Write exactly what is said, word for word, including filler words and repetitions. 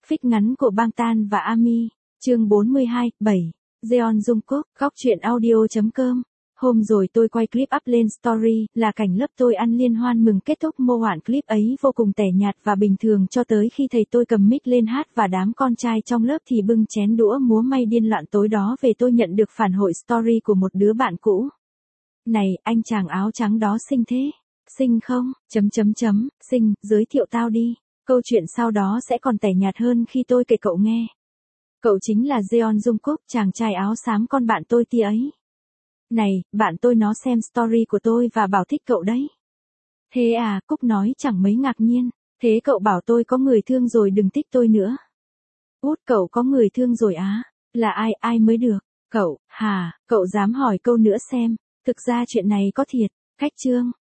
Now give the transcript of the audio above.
Phích ngắn của Bangtan và Ami, chương bốn mươi hai, bảy. Jeon Jungkook, góc truyện audio chấm com. Hôm rồi tôi quay clip up lên story, là cảnh lớp tôi ăn liên hoan mừng kết thúc. Mô hoạn clip ấy vô cùng tẻ nhạt và bình thường cho tới khi thầy tôi cầm mic lên hát và đám con trai trong lớp thì bưng chén đũa múa may điên loạn. Tối đó về tôi nhận được phản hồi story của một đứa bạn cũ. Này, anh chàng áo trắng đó xinh thế. Xinh không? Chấm chấm chấm, xinh, giới thiệu tao đi. Câu chuyện sau đó sẽ còn tẻ nhạt hơn khi tôi kể cậu nghe. Cậu chính là Jeon Jungkook, chàng trai áo xám con bạn tôi tia ấy. Này, bạn tôi nó xem story của tôi và bảo thích cậu đấy. Thế à, Cúc nói chẳng mấy ngạc nhiên. Thế cậu bảo tôi có người thương rồi đừng thích tôi nữa. Út, cậu có người thương rồi á? Là ai, ai mới được? Cậu, hà, cậu dám hỏi câu nữa xem. Thực ra chuyện này có thiệt. Khách trương,